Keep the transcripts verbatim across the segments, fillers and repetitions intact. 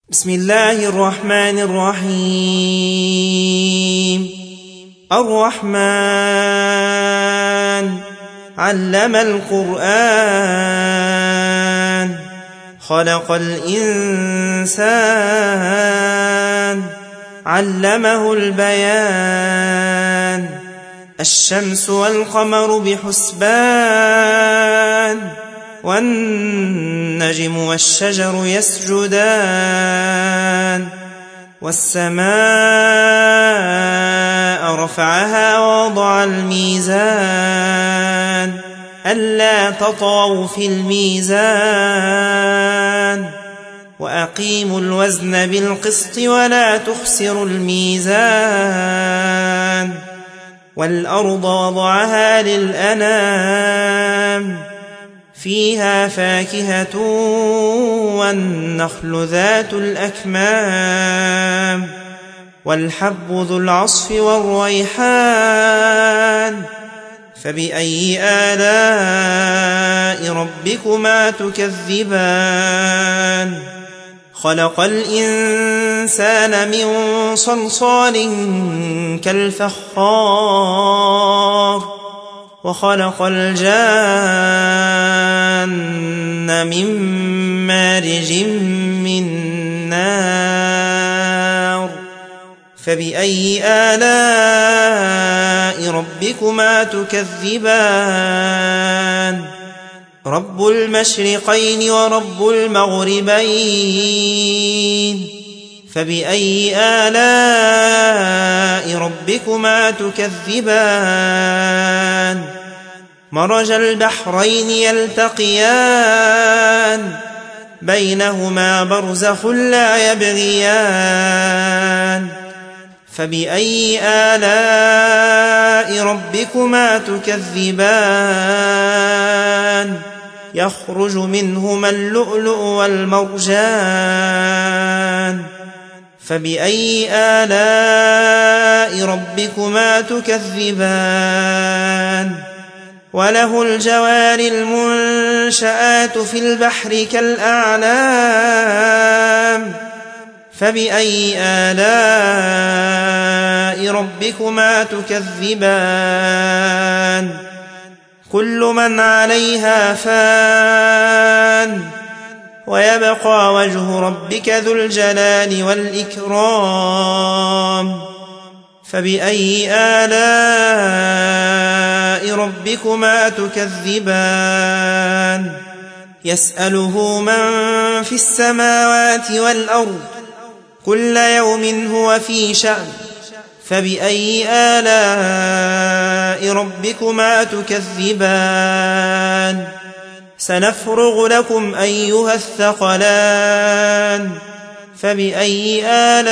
بسم الله الرحمن الرحيم الرحمن علم القرآن خلق الإنسان علمه البيان الشمس والقمر بحسبان والنجم والشجر يسجدان والسماء رفعها ووضع الميزان ألا تطغوا في الميزان وأقيموا الوزن بالقسط ولا تخسروا الميزان والأرض وضعها للأنام فيها فاكهة والنخل ذات الأكمام والحب ذو العصف والريحان فبأي آلاء ربكما تكذبان خلق الإنسان من صلصال كالفخار وخلق الجان من مارج من نار فبأي آلاء ربكما تكذبان رب المشرقين ورب المغربين فبأي آلاء ربكما تكذبان مرج البحرين يلتقيان بينهما برزخ لا يبغيان فبأي آلاء ربكما تكذبان يخرج منهما اللؤلؤ والمرجان فبأي آلاء ربكما تكذبان وله الجوار المنشآت في البحر كالأعلام فبأي آلاء ربكما تكذبان كل من عليها فان ويبقى وجه ربك ذو الجلال والإكرام فبأي آلاء ربكما تكذبان يسأله من في السماوات والأرض كل يوم هو في شأن فبأي آلاء ربكما تكذبان سنفرغ لكم أيها الثقلان فبأي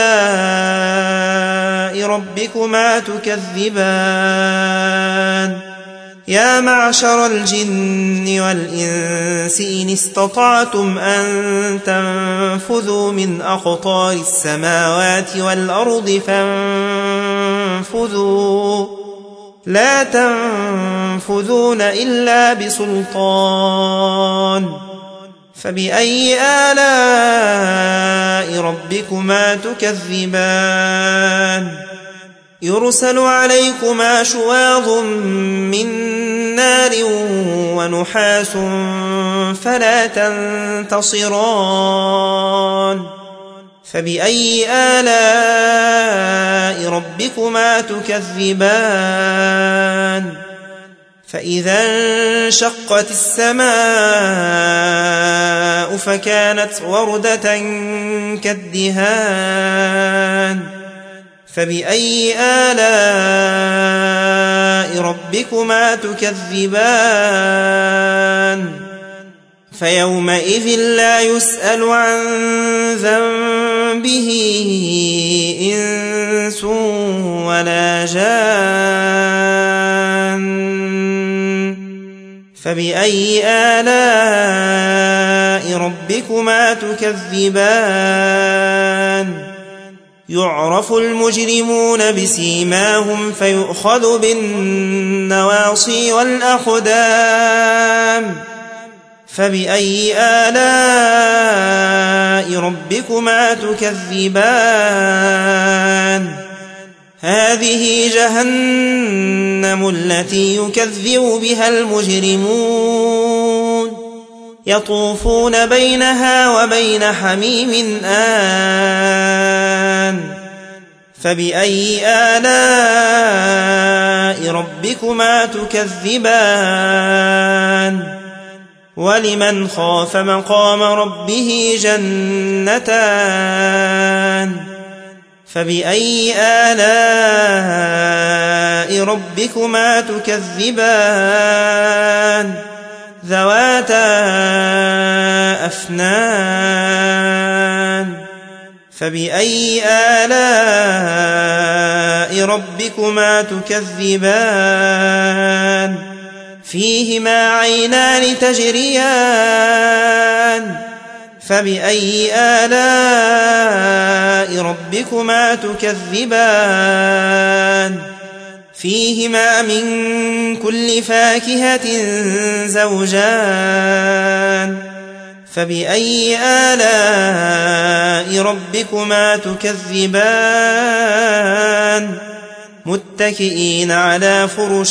آلاء ربكما تكذبان يا معشر الجن والإنس إن استطعتم أن تنفذوا من أقطار السماوات والأرض فانفذوا لا تنفذون إلا بسلطان فبأي آلاء ربكما تكذبان يرسل عليكما شواظ من نار ونحاس فلا تنتصران فبأي آلاء ربكما تكذبان فإذا انشقت السماء فكانت وردة كالدهان فبأي آلاء ربكما تكذبان فيومئذ لا يسأل عن ذنبه إنس ولا جان فبأي آلاء ربكما تكذبان يعرف المجرمون بسيماهم فيؤخذ بالنواصي والأقدام فبأي آلاء ربكما تكذبان هذه جهنم التي يكذب بها المجرمون يطوفون بينها وبين حميم آن فبأي آلاء ربكما تكذبان ولمن خاف مقام ربه جنتان فبأي آلاء ربكما تكذبان ذواتا أفنان فبأي آلاء ربكما تكذبان فيهما عينان تجريان فبأي آلاء ربكما تكذبان فيهما من كل فاكهة زوجان فبأي آلاء ربكما تكذبان متكئين على فرش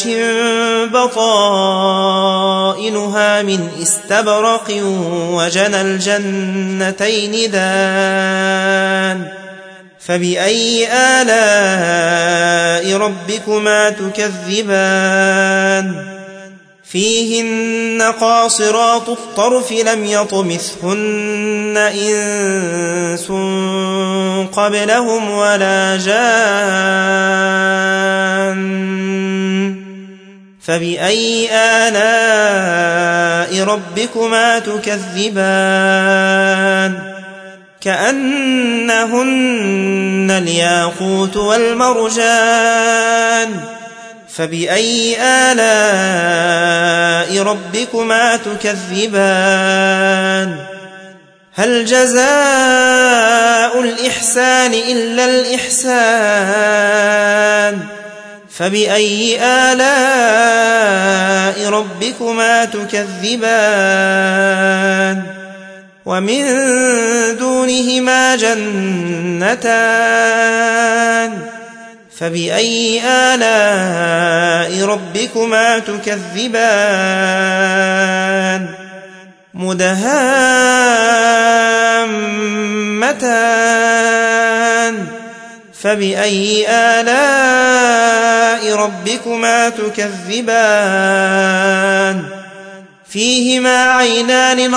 بطائنها من استبرق وجنى الجنتين دان فبأي آلاء ربكما تكذبان فيهن قاصرات الطرف لم يطمثهن إنس قبلهم ولا جان فبأي آلاء ربكما تكذبان كأنهن الياقوت والمرجان فبأي آلاء ربكما تكذبان هل جزاء الإحسان إلا الإحسان فبأي آلاء ربكما تكذبان ومن دونهما جنتان فبأي آلاء ربكما تكذبان مدهامتان فبأي آلاء ربكما تكذبان فيهما عينان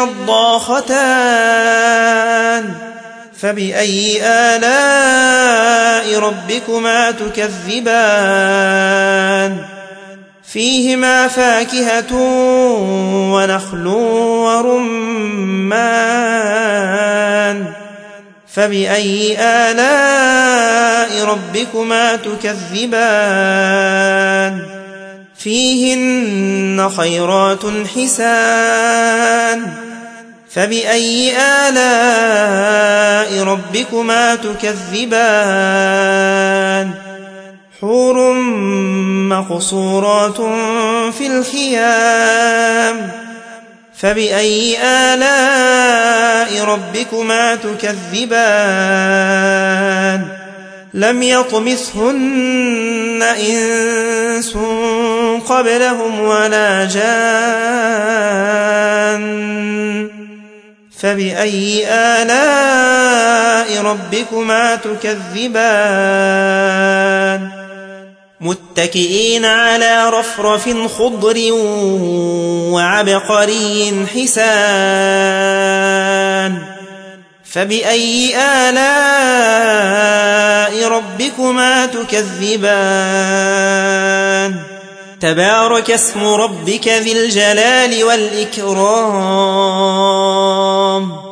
نضاختان فبأي آلاء ربكما تكذبان فيهما فاكهة ونخل ورمان فبأي آلاء ربكما تكذبان فيهن خيرات حسان فبأي آلاء ربكما تكذبان حور مقصورات في الخيام فبأي آلاء ربكما تكذبان لم يطمثهن إنس قبلهم ولا جان فبأي آلاء ربكما تكذبان متكئين على رفرف خضر وعبقري حسان فبأي آلاء ربكما تكذبان تبارك اسم ربك ذي الجلال والإكرام